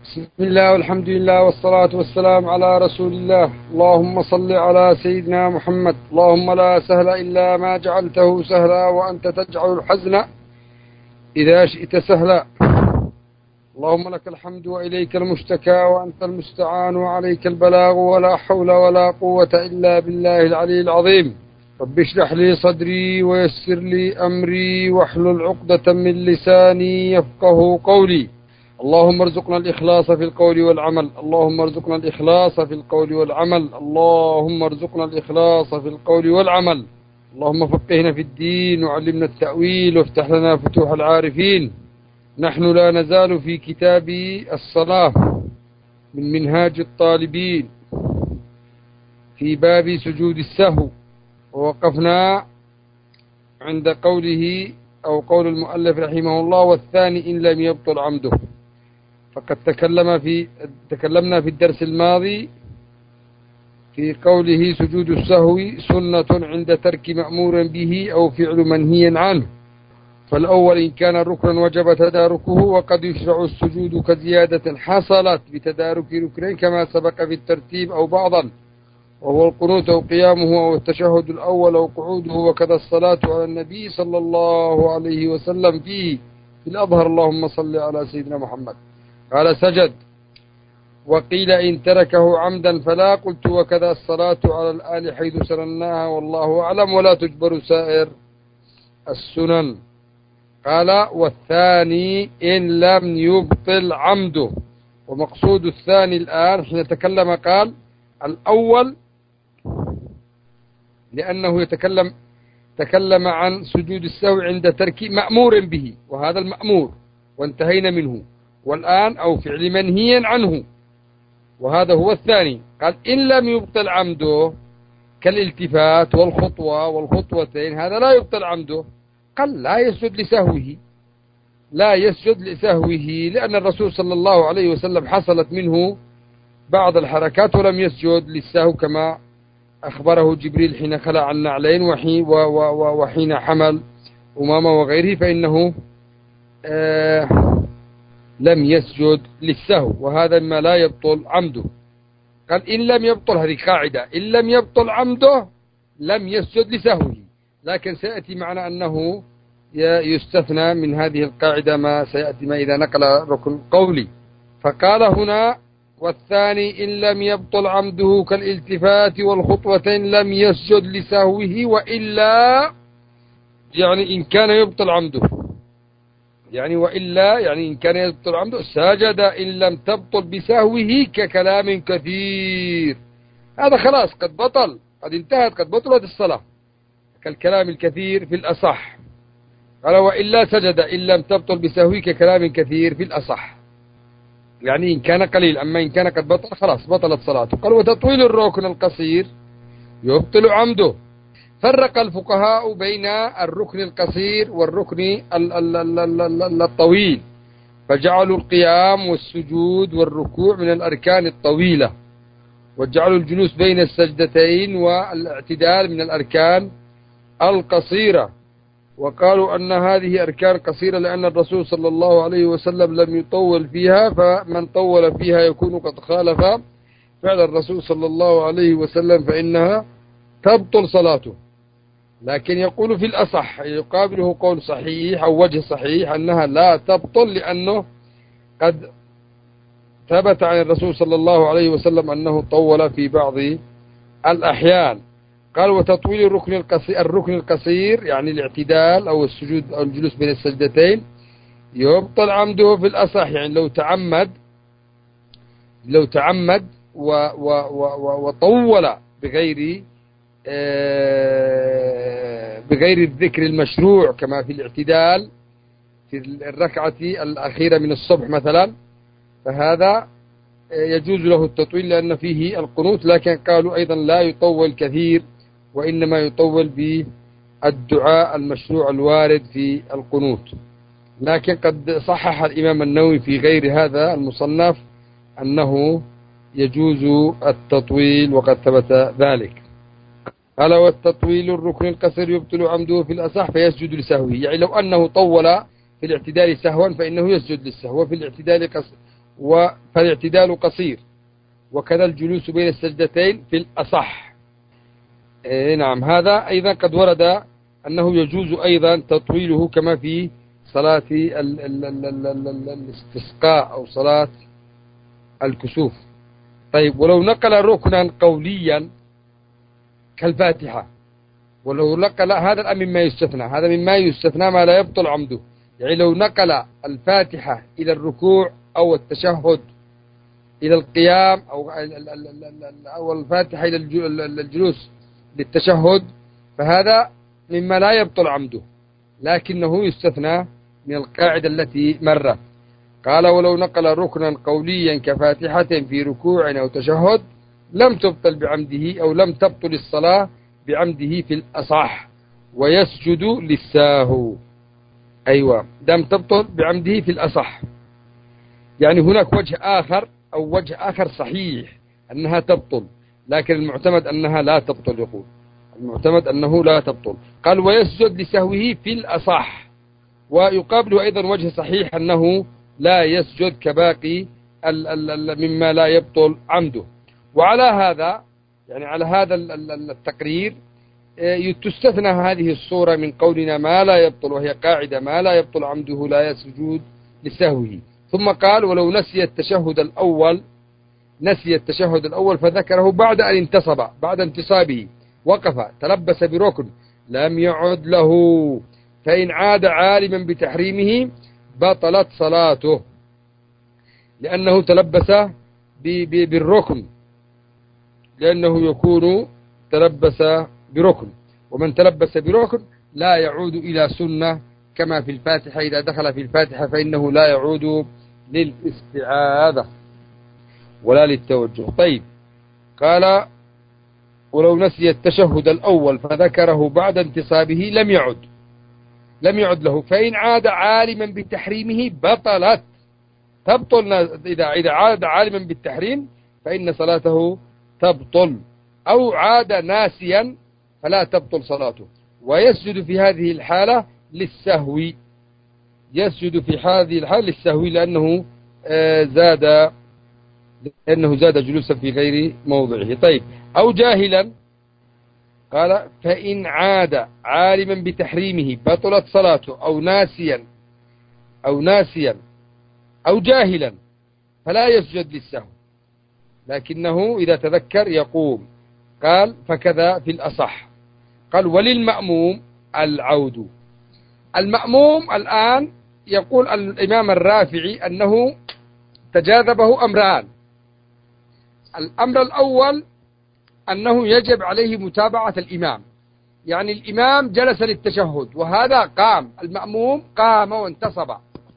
بسم الله والحمد لله والصلاة والسلام على رسول الله. اللهم صل على سيدنا محمد. اللهم لا سهل إلا ما جعلته سهلا وأنت تجعل الحزن إذا شئت سهلا. اللهم لك الحمد وإليك المشتكى وأنت المستعان وعليك البلاغ ولا حول ولا قوة إلا بالله العلي العظيم. رب اشرح لي صدري ويسر لي أمري واحلل عقدة من لساني يفقه قولي. اللهم ارزقنا الإخلاص في القول والعمل. اللهم ارزقنا الإخلاص في القول والعمل. اللهم ارزقنا الإخلاص في القول والعمل. اللهم فقهنا في الدين وعلمنا التأويل وافتح لنا فتوح العارفين. نحن لا نزال في كتاب الصلاة من منهاج الطالبين في باب سجود السهو، ووقفنا عند قوله أو قول المؤلف رحمه الله: والثاني إن لم يبطل عمده. فقد تكلمنا في الدرس الماضي في قوله سجود السهو سنة عند ترك مأمور به أو فعل منهي عنه. فالأول إن كان ركنا وجب تداركه، وقد يشرع السجود كزيادة حصلت بتدارك ركنين كما سبق في الترتيب أو بعضا، وهو القنوت أو قيامه أو التشهد الأول أو قعوده، وكذا الصلاة على النبي صلى الله عليه وسلم فيه في الأظهر. اللهم صل على سيدنا محمد. قال سجد. وقيل إن تركه عمدا فلا، قلت وكذا الصلاة على الآل حيث سنناها والله أعلم، ولا تجبر سائر السنن. قال والثاني إن لم يبطل عمده. ومقصود الثاني الآن حين تكلم قال الأول لأنه تكلم عن سجود السهو عند ترك مأمور به، وهذا المأمور وانتهينا منه، والآن أو فعل منهي عنه، وهذا هو الثاني. قال إن لم يبطل عمده كالالتفات والخطوة والخطوتين، هذا لا يبطل عمده. قال لا يسجد لسهوه لأن الرسول صلى الله عليه وسلم حصلت منه بعض الحركات ولم يسجد للسهو كما أخبره جبريل حين خلع النعلين وحين حمل أمامة وغيره، فإنه لم يسجد للسهو، وهذا ما لا يبطل عمده. قال إن لم يبطل، هذه قاعدة، إن لم يبطل عمده لم يسجد لسهوه، لكن سيأتي معنا أنه يستثنى من هذه القاعدة ما سيأتي ما إذا نقل ركن قولي. فقال هنا والثاني إن لم يبطل عمده كالالتفات والخطوتين لم يسجد لسهوه، وإلا يعني إن كان يبطل عمده، يعني إن كان يبطل عمده سجد إن لم تبطل بسهوه ككلام كثير. هذا خلاص قد بطل، قد انتهت، قد بطلت الصلاة، كالكلام الكثير في الأصح. قال وإلا سجد إن لم تبطل بسهوه ككلام كثير في الأصح، يعني إن كان قليل. أما إن كان قد بطل خلاص بطلت صلاته. قال وتطويل الركن القصير يبطل عمده. فرق الفقهاء بين الركن القصير والركن الطويل، فجعلوا القيام والسجود والركوع من الأركان الطويلة، وجعلوا الجلوس بين السجدتين والاعتدال من الأركان القصيرة، وقالوا أن هذه أركان قصيرة لأن الرسول صلى الله عليه وسلم لم يطول فيها، فمن طول فيها يكون قد خالف فعل الرسول صلى الله عليه وسلم فإنها تبطل صلاته. لكن يقول في الأصح يقابله قول صحيح أو وجه صحيح أنها لا تبطل، لأنه قد ثبت عن الرسول صلى الله عليه وسلم أنه طول في بعض الأحيان. قال وتطويل الركن القصير يعني الاعتدال أو السجود أو الجلوس بين السجدتين يبطل عمده في الأصح، يعني لو تعمد وطول بغير الذكر المشروع كما في الاعتدال في الركعة الأخيرة من الصبح مثلا، فهذا يجوز له التطويل لأن فيه القنوت. لكن قالوا أيضا لا يطول كثير، وإنما يطول بالدعاء المشروع الوارد في القنوت. لكن قد صحح الإمام النووي في غير هذا المصنف أنه يجوز التطويل وقد ثبت ذلك. قال والتطويل الركن القصير يبطل عمده في الأصح فيسجد لسهوه، يعني لو أنه طول في الاعتدال سهوا فإنه يسجد للسهو، فالاعتدال قصير، وكذا الجلوس بين السجدتين في الأصح. نعم، هذا أيضا قد ورد أنه يجوز أيضا تطويله كما في صلاة الاستسقاء أو صلاة الكسوف. طيب، ولو نقل ركنا قوليا كالفاتحة، ولو نقل هذا الأمر مما يستثنى، هذا مما يستثنى ما لا يبطل عمده. يعني لو نقل الفاتحة إلى الركوع أو التشهد إلى القيام أو الفاتحة إلى الجلوس للتشهد، فهذا مما لا يبطل عمده، لكنه يستثنى من القاعدة التي مرت. قال: ولو نقل ركنا قوليا كفاتحة في ركوع أو تشهد لم تبطل بعمده، أو لم تبطل الصلاة بعمده في الأصح، ويسجد للساهو. أيوة، لم تبطل بعمده في الأصح. يعني هناك وجه آخر أو وجه آخر صحيح أنها تبطل، لكن المعتمد أنها لا تبطل. يقول المعتمد أنه لا تبطل. قال: ويسجد لسهوه في الأصح. ويقابله أيضا وجه صحيح أنه لا يسجد كباقي مما لا يبطل عمده. وعلى هذا، يعني على هذا التقرير، تستثنى هذه الصورة من قولنا ما لا يبطل، وهي قاعدة: ما لا يبطل عمده لا يسجد لسهوه. ثم قال: ولو نسي التشهد الأول فذكره بعد أن انتصب، بعد انتصابه وقف تلبس بركن لم يعد له، فإن عاد عالما بتحريمه بطلت صلاته، لأنه تلبس بالركن، لأنه يكون تلبس بركن، ومن تلبس بركن لا يعود إلى سنة، كما في الفاتحة: إذا دخل في الفاتحة فإنه لا يعود للاستعاذة ولا للتوجه. طيب، قال: ولو نسي التشهد الأول فذكره بعد انتصابه لم يعد له، فإن عاد عالما بتحريمه تبطل. إذا عاد عالما بالتحريم فإن صلاته تبطل، أو عاد ناسيا فلا تبطل صلاته. ويسجد في هذه الحالة للسهو، لأنه زاد جلوسا في غير موضعه. طيب، أو جاهلا. قال: فإن عاد عالما بتحريمه بطلت صلاته، أو ناسيا أو جاهلا فلا يسجد للسهو، لكنه إذا تذكر يقوم. قال: فكذا في الأصح. قال: وللمأموم العود. المأموم الآن يقول الإمام الرافعي أنه تجاذبه أمران. الأمر الأول أنه يجب عليه متابعة الإمام، يعني الإمام جلس للتشهد وهذا قام، المأموم قام وانتصب،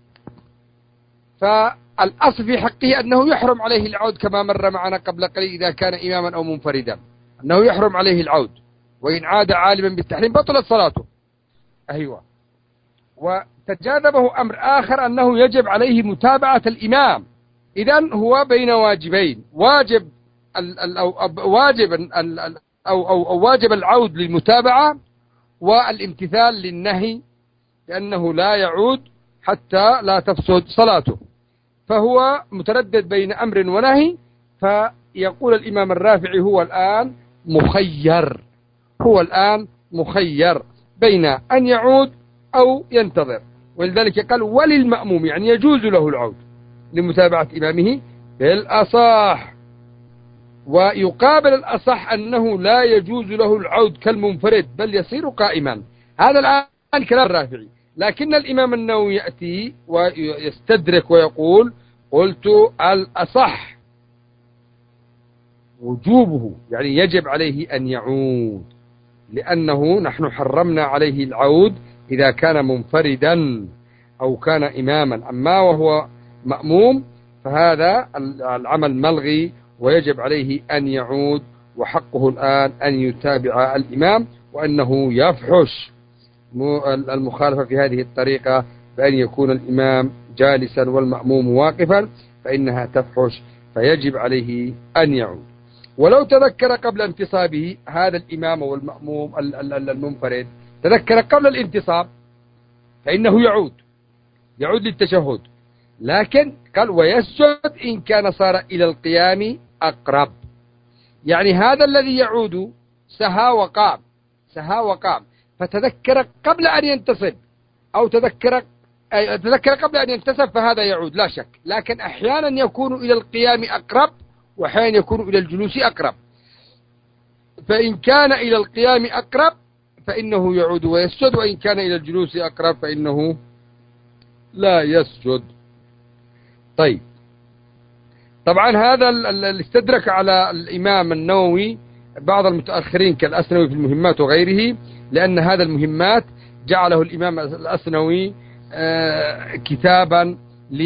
فالأصل في حقه أنه يحرم عليه العود، كما مر معنا قبل قليل إذا كان إماما أو منفردا، أنه يحرم عليه العود، وإن عاد عالما بالتحريم بطلت صلاته. أيوة. وتجاذبه أمر آخر أنه يجب عليه متابعة الإمام. إذن هو بين واجبين: واجب العود للمتابعة، والامتثال للنهي، لأنه لا يعود حتى لا تفسد صلاته. فهو متردد بين أمر ونهي، فيقول الإمام الرافعي هو الآن مخير بين أن يعود أو ينتظر. ولذلك قال: وللمأموم، يعني يجوز له العود لمتابعة إمامه بالأصح. ويقابل الأصح أنه لا يجوز له العود كالمنفرد، بل يصير قائما. هذا الآن كلام الرافعي، لكن الإمام النووي يأتي ويستدرك ويقول: قلت الأصح وجوبه، يعني يجب عليه أن يعود، لأنه نحن حرمنا عليه العود إذا كان منفردا أو كان إماما. أما وهو مأموم فهذا العمل ملغي، ويجب عليه أن يعود، وحقه الآن أن يتابع الإمام، وأنه يفحش المخالفة في هذه الطريقة بأن يكون الإمام جالسا والمأموم واقفا، فإنها تفحش، فيجب عليه أن يعود. ولو تذكر قبل انتصابه، هذا الإمام والمأموم المنفرد تذكر قبل الانتصاب، فإنه يعود للتشهد، لكن قال ويسجد إن كان صار إلى القيام أقرب. يعني هذا الذي يعود سها وقام فتذكر قبل أن ينتصب أو تذكر قبل أن ينتصب، فهذا يعود لا شك. لكن أحيانا يكون إلى القيام أقرب وأحيانا يكون إلى الجلوس أقرب. فإن كان إلى القيام أقرب فإنه يعود ويسجد، وإن كان إلى الجلوس أقرب فإنه لا يسجد. طيب، طبعا هذا اللي استدرك على الإمام النووي بعض المتأخرين كالأسنوي في المهمات وغيره، لأن هذا المهمات جعله الإمام الأسنوي كتابا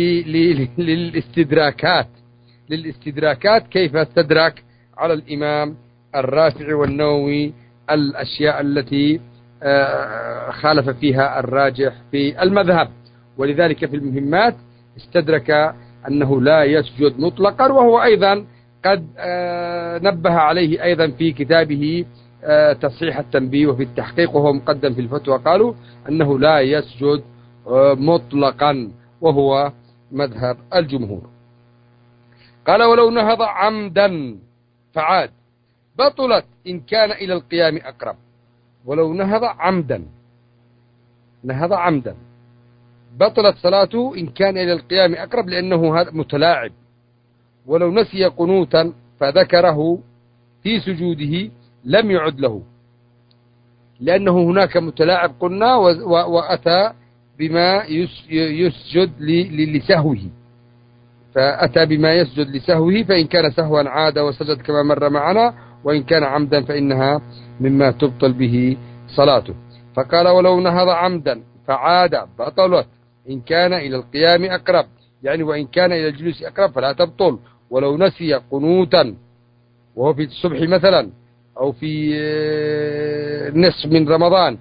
للاستدراكات كيف استدرك على الإمام الرافعي والنووي الأشياء التي خالف فيها الراجح في المذهب. ولذلك في المهمات استدرك أنه لا يسجد مطلقا، وهو أيضا قد نبه عليه أيضا في كتابه تصحيح التنبيه وفي التحقيق، وهو مقدم في الفتوى، قالوا أنه لا يسجد مطلقا، وهو مذهب الجمهور. قال عنه نهض عمدا فعاد بطلت إن كان إلى القيام أقرب. ولو نهض عمدا بطلت صلاته إن كان إلى القيام أقرب، لأنه متلاعب. ولو نسي قنوتا فذكره في سجوده لم يعد له، لأنه هناك متلاعب قلنا وأتى بما يسجد لسهوه، فأتى بما يسجد لسهوه، فإن كان سهوا عاد وسجد كما مر معنا، وإن كان عمدا فإنها مما تبطل به صلاته. فقال ولو نهض عمدا فعاد بطلت إن كان إلى القيام أقرب، يعني وإن كان إلى الجلوس أقرب فلا تبطل. ولو نسي قنوتا وهو في الصبح مثلا أو في نصف من رمضان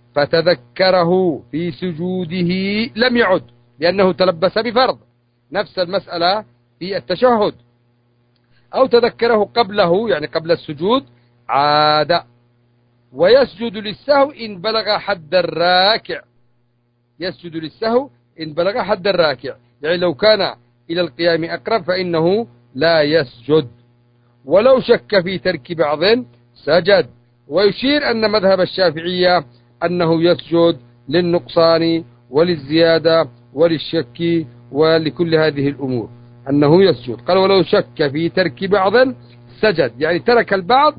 فتذكره في سجوده لم يعد، لأنه تلبس بفرض، نفس المسألة في التشهد. أو تذكره قبله يعني قبل السجود عاد. ويسجد للسهو إن بلغ حد الراكع، يسجد للسهو إن بلغ حد الراكع، يعني لو كان إلى القيام أقرب فإنه لا يسجد. ولو شك في ترك بعض سجد. ويشير أن مذهب الشافعية أنه يسجد للنقصان وللزيادة وللشك ولكل هذه الأمور، أنه يسجد. قال ولو شك في ترك بعض سجد، يعني ترك البعض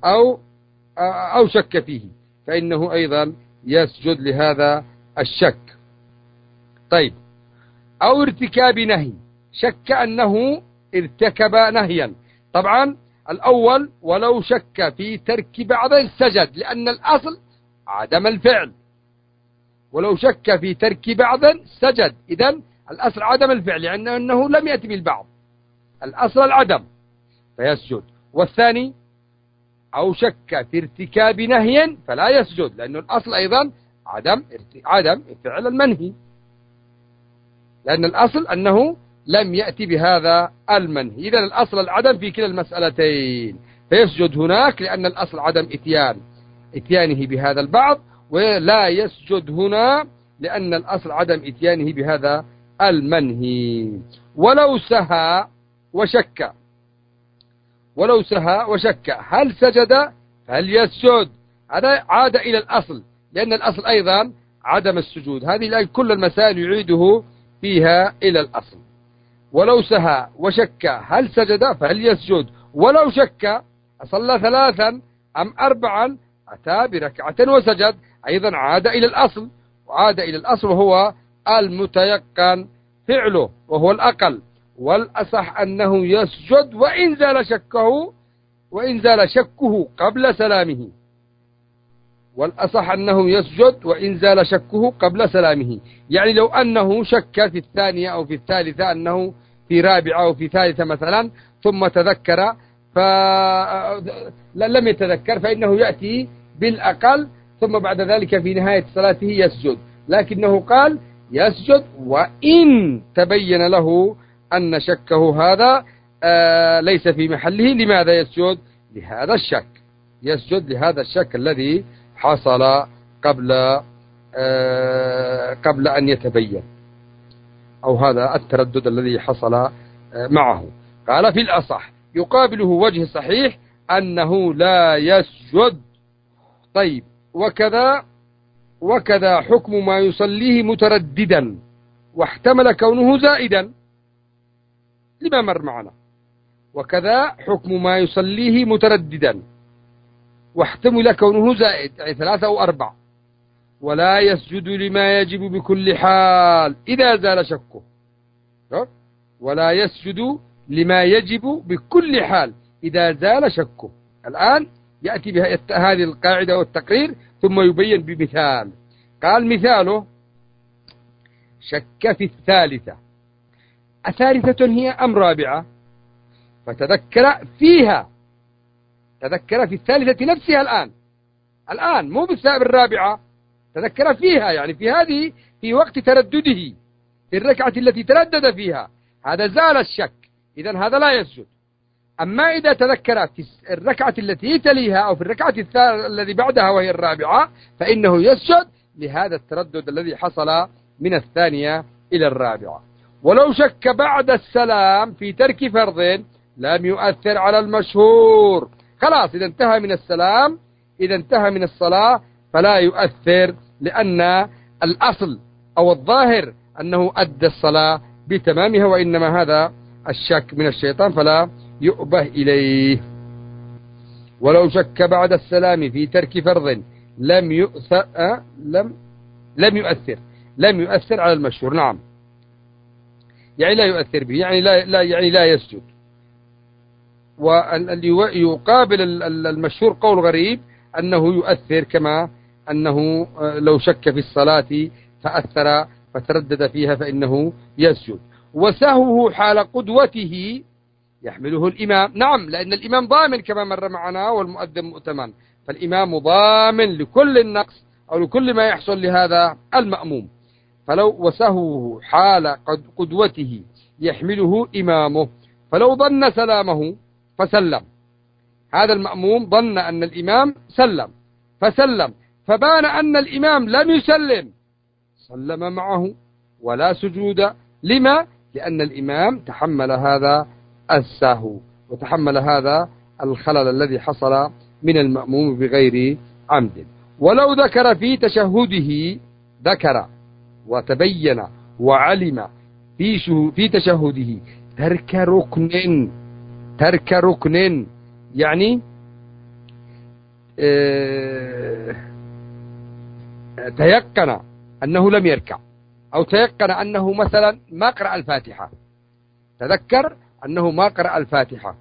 أو شك فيه فإنه أيضا يسجد لهذا الشك. طيب، أو ارتكاب نهي، شك أنه ارتكب نهيا. طبعا الأول ولو شك في ترك بعض سجد، لأن الأصل عدم الفعل. ولو شك في ترك بعض سجد، إذن الأصل عدم الفعل، لأنه لم يأتي بالبعض، الأصل العدم فيسجد. والثاني أو شك في ارتكاب نهي فلا يسجد، لأن الأصل أيضا عدم فعل المنهي، لأن الأصل أنه لم يأتي بهذا المنهي. إذن الأصل العدم في كلا المسألتين، فيسجد هناك لأن الأصل عدم إتيانه بهذا البعض، ولا يسجد هنا لأن الأصل عدم إتيانه بهذا المنهي. ولو سهى وشك هل سجد هل يسجد، هذا عاد إلى الأصل، لأن الأصل أيضا عدم السجود. هذه كل المسائل يعيده فيها إلى الأصل. ولو سهى وشك هل سجد فهل يسجد. ولو شك أصلى 3 أم 4 أتى بركعة وسجد، أيضا عاد إلى الأصل، وهو المتيقن فعله وهو الأقل. والأصح أنه يسجد وإن زال شكه قبل سلامه. يعني لو أنه شك في الثانية أو في الثالثة، أنه في رابعة أو في ثالثة مثلا، ثم تذكر لم يتذكر، فإنه يأتي بالأقل، ثم بعد ذلك في نهاية صلاته يسجد. لكنه قال يسجد وإن تبين له أن شكه هذا ليس في محله. لماذا يسجد؟ لهذا الشك الذي حصل قبل أن يتبين. أو هذا التردد الذي حصل معه. قال في الأصح يقابله وجه صحيح أنه لا يسجد. طيب، وكذا حكم ما يصليه مترددا واحتمل كونه زائدا، لما مر معنا. وكذا حكم ما يصليه مترددا واحتمل كونه زائد، يعني 3 أو 4. ولا يسجد لما يجب بكل حال إذا زال شكه. ولا يسجد لما يجب بكل حال إذا زال شكه. الآن يأتي بهذه القاعدة والتقرير ثم يبين بمثال. قال مثاله: شك في الثالثة. الثالثة هي أم رابعة؟ فتذكر فيها، تذكر في الثالثة نفسها الآن مو بالرابعة، تذكر فيها، يعني في هذه، في وقت تردده في الركعة التي تردد فيها، هذا زال الشك، إذن هذا لا يسجد. أما إذا تذكر في الركعة التي تليها أو في الركعة الذي بعدها وهي الرابعة فإنه يسجد لهذا التردد الذي حصل من الثانية إلى الرابعة. ولو شك بعد السلام في ترك فرض لم يؤثر على المشهور. خلاص، إذا انتهى من السلام، إذا انتهى من الصلاة فلا يؤثر، لأن الأصل أو الظاهر أنه أدى الصلاة بتمامها، وإنما هذا الشك من الشيطان فلا يؤبه إليه. ولو شك بعد السلام في ترك فرض لم يؤثر على المشهور. نعم، يعني لا يؤثر به، يعني لا يسجد. ويقابل المشهور قول غريب أنه يؤثر، كما أنه لو شك في الصلاة فأثر فتردد فيها فإنه يسجد. وسهوه حال قدوته يحمله الإمام. نعم، لأن الإمام ضامن كما مر معنا، والمؤذن مؤتمن، فالإمام ضامن لكل النقص أو لكل ما يحصل لهذا المأموم. فلو وسهوه حال قدوته يحمله إمامه، فلو ظن سلامه فسلم، هذا المأموم ظن أن الإمام سلم فسلم، فبان أن الإمام لم يسلم، سلم معه ولا سجود. لما؟ لأن الإمام تحمل هذا السهو وتحمل هذا الخلل الذي حصل من المأموم بغير عمد. ولو ذكر في تشهده، ذكر وتبين وعلم في تشهده ترك ركن، يعني تيقن أنه لم يركع، أو تيقن أنه مثلا ما قرأ الفاتحة، تذكر أنه ما قرأ الفاتحة.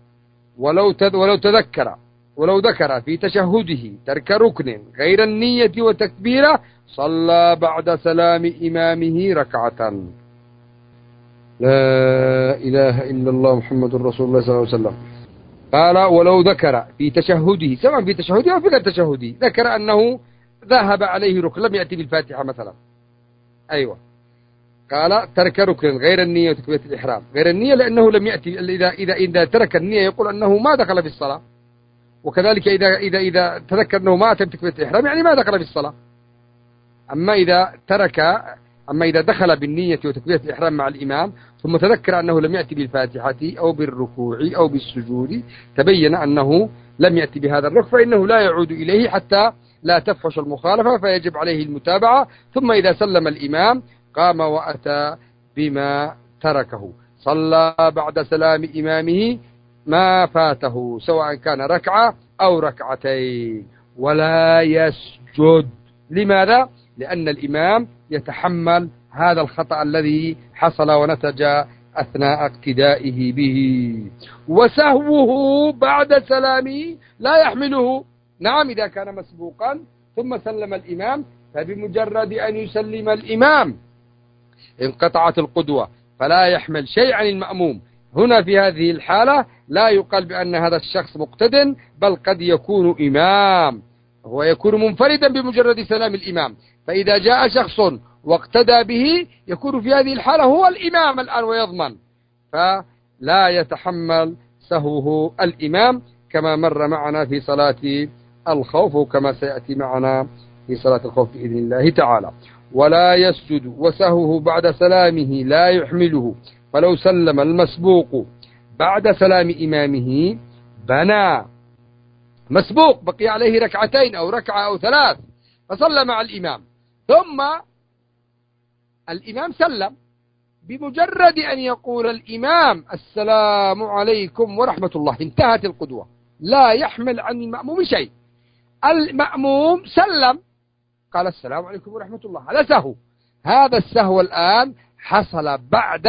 ولو ذكر في تشهده ترك ركن غير النية وتكبيره صلى بعد سلام إمامه ركعة. لا إله إلا الله محمد رسول الله صلى الله عليه وسلم. قال: ولو ذكر في تشهده، سواء في تشهده أو في غير تشهده، ذكر أنه ذهب عليه ركن، لم يأتي بالفاتحة مثلا، أيوة، قال ترك ركن غير النية وتكبيرة الإحرام. غير النية لأنه لم يأتي، إذا ترك النية يقول أنه ما دخل في الصلاة، وكذلك إذا تذكر أنه ما أتى بتكبيرة الإحرام يعني ما دخل في الصلاة. أما إذا دخل بالنية وتكبيرة الإحرام مع الإمام ثم تذكر أنه لم يأتي بالفاتحة أو بالركوع أو بالسجود، تبين أنه لم يأتي بهذا الركن، فإنه لا يعود إليه حتى لا تفحش المخالفة، فيجب عليه المتابعة. ثم إذا سلم الإمام قام وأتى بما تركه، صلى بعد سلام إمامه ما فاته، سواء كان ركعة أو ركعتين، ولا يسجد. لماذا؟ لأن الإمام يتحمل هذا الخطأ الذي حصل ونتج أثناء اقتدائه به. وسهوه بعد سلامه لا يحمله. نعم، إذا كان مسبوقا ثم سلم الإمام، فبمجرد أن يسلم الإمام انقطعت القدوة، فلا يحمل شيء عن المأموم. هنا في هذه الحالة لا يقال بأن هذا الشخص مقتد، بل قد يكون إمام، هو يكون منفردا بمجرد سلام الإمام. فإذا جاء شخص واقتدى به يكون في هذه الحالة هو الإمام الآن ويضمن، فلا يتحمل سهوه الإمام، كما مر معنا في صلاة الخوف وكما سيأتي معنا في صلاة الخوف بإذن الله تعالى. ولا يسجد، وسهوه بعد سلامه لا يحمله، فلو سلم المسبوق بعد سلام إمامه بنى. مسبوق بقي عليه ركعتين أو ركعة أو ثلاث، فصلى مع الإمام، ثم الإمام سلم، بمجرد أن يقول الإمام السلام عليكم ورحمة الله انتهت القدوة، لا يحمل عن المأموم شيء. المأموم سلم قال السلام عليكم ورحمة الله، هذا سهو. هذا السهو الآن حصل بعد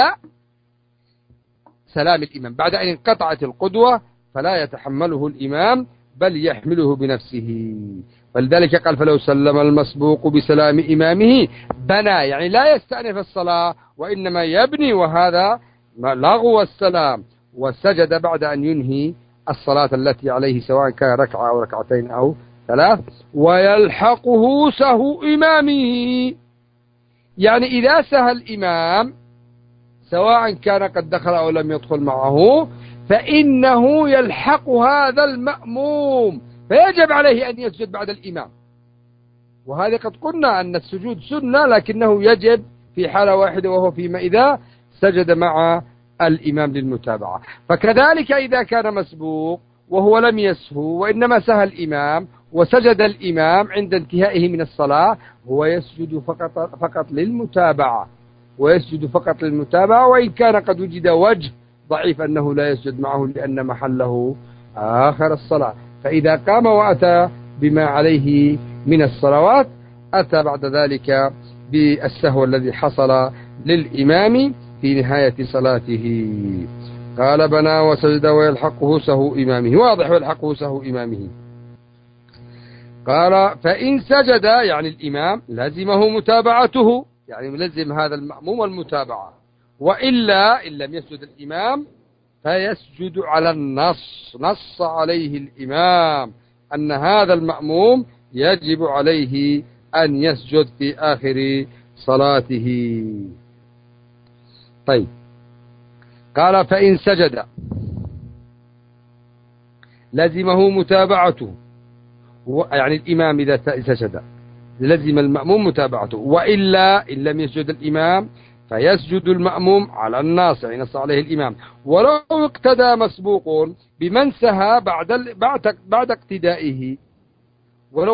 سلام الإمام، بعد أن انقطعت القدوة، فلا يتحمله الإمام بل يحمله بنفسه. ولذلك قال فلو سلم المسبوق بسلام إمامه بنى، يعني لا يستأنف الصلاة وإنما يبني، وهذا لغو السلام، وسجد بعد أن ينهي الصلاة التي عليه سواء كان ركعة أو ركعتين أو ثلاث. ويلحقه سهو إمامه، يعني إذا سهى الإمام سواء كان قد دخل أو لم يدخل معه، فإنه يلحق هذا المأموم، فيجب عليه أن يسجد بعد الإمام. وهذا قد قلنا أن السجود سنة، لكنه يجب في حالة واحدة، وهو فيما إذا سجد مع الإمام للمتابعة. فكذلك إذا كان مسبوق وهو لم يسهو وإنما سهى الإمام وسجد الإمام عند انتهائه من الصلاة، هو يسجد فقط للمتابعة، ويسجد فقط للمتابعة، وإن كان قد وجد وجه ضعيف أنه لا يسجد معه لأن محله آخر الصلاة. فإذا قام وأتى بما عليه من الصلوات أتى بعد ذلك بالسهو الذي حصل للإمام في نهاية صلاته. قال بنى وسجد ويلحقه سهو إمامه، واضح، ويلحقه سهو إمامه. قال فإن سجد يعني الإمام لزمه متابعته، يعني لزم هذا المأموم المتابعة، وإلا إن لم يسجد الإمام فيسجد على النص، نص عليه الإمام أن هذا المأموم يجب عليه أن يسجد في آخر صلاته. طيب، قال فإن سجد لزمه متابعته، يعني الإمام إذا سجد لزم المأموم متابعته، وإلا إن لم يسجد الإمام فيسجد المأموم على الناص، يعني نص عليه الإمام. ولو اقتدى مسبوق بمن سهى بعد اقتدائه، ولو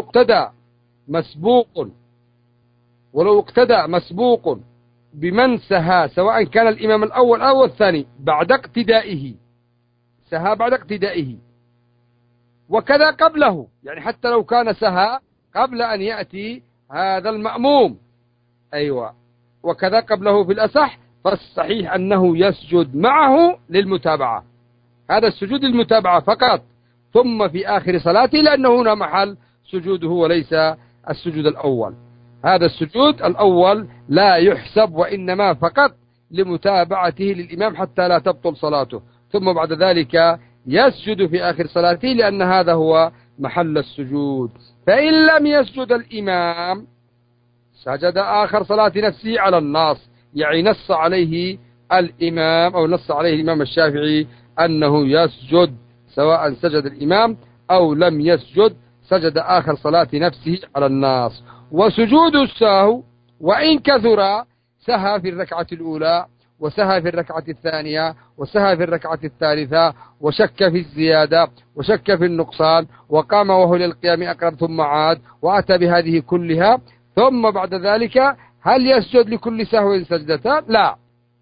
اقتدى مسبوق بمن سهى سواء كان الإمام الأول أو الثاني بعد اقتدائه، سهى بعد اقتدائه، وكذا قبله، يعني حتى لو كان سهى قبل أن يأتي هذا المأموم، أيوة، وكذا قبله في الأصح، فالصحيح أنه يسجد معه للمتابعة، هذا السجود للمتابعة فقط، ثم في آخر صلاته، لأنه هنا محل سجوده وليس السجود الأول. هذا السجود الأول لا يحسب، وإنما فقط لمتابعته للإمام حتى لا تبطل صلاته، ثم بعد ذلك يسجد في آخر صلاته، لأن هذا هو محل السجود. فإن لم يسجد الإمام سجد آخر صلاة نفسه على النص، يعني نص عليه الإمام أو نص عليه الإمام الشافعي أنه يسجد سواء سجد الإمام أو لم يسجد، سجد آخر صلاة نفسه على النص. وسجود السهو وإن كثر، سهى في الركعة الأولى وسهى في الركعة الثانية وسهى في الركعة الثالثة، وشك في الزيادة وشك في النقصان، وقام وهو للقيام أقرب ثم عاد، وأتى بهذه كلها، ثم بعد ذلك هل يسجد لكل سهو سجدتان؟ لا،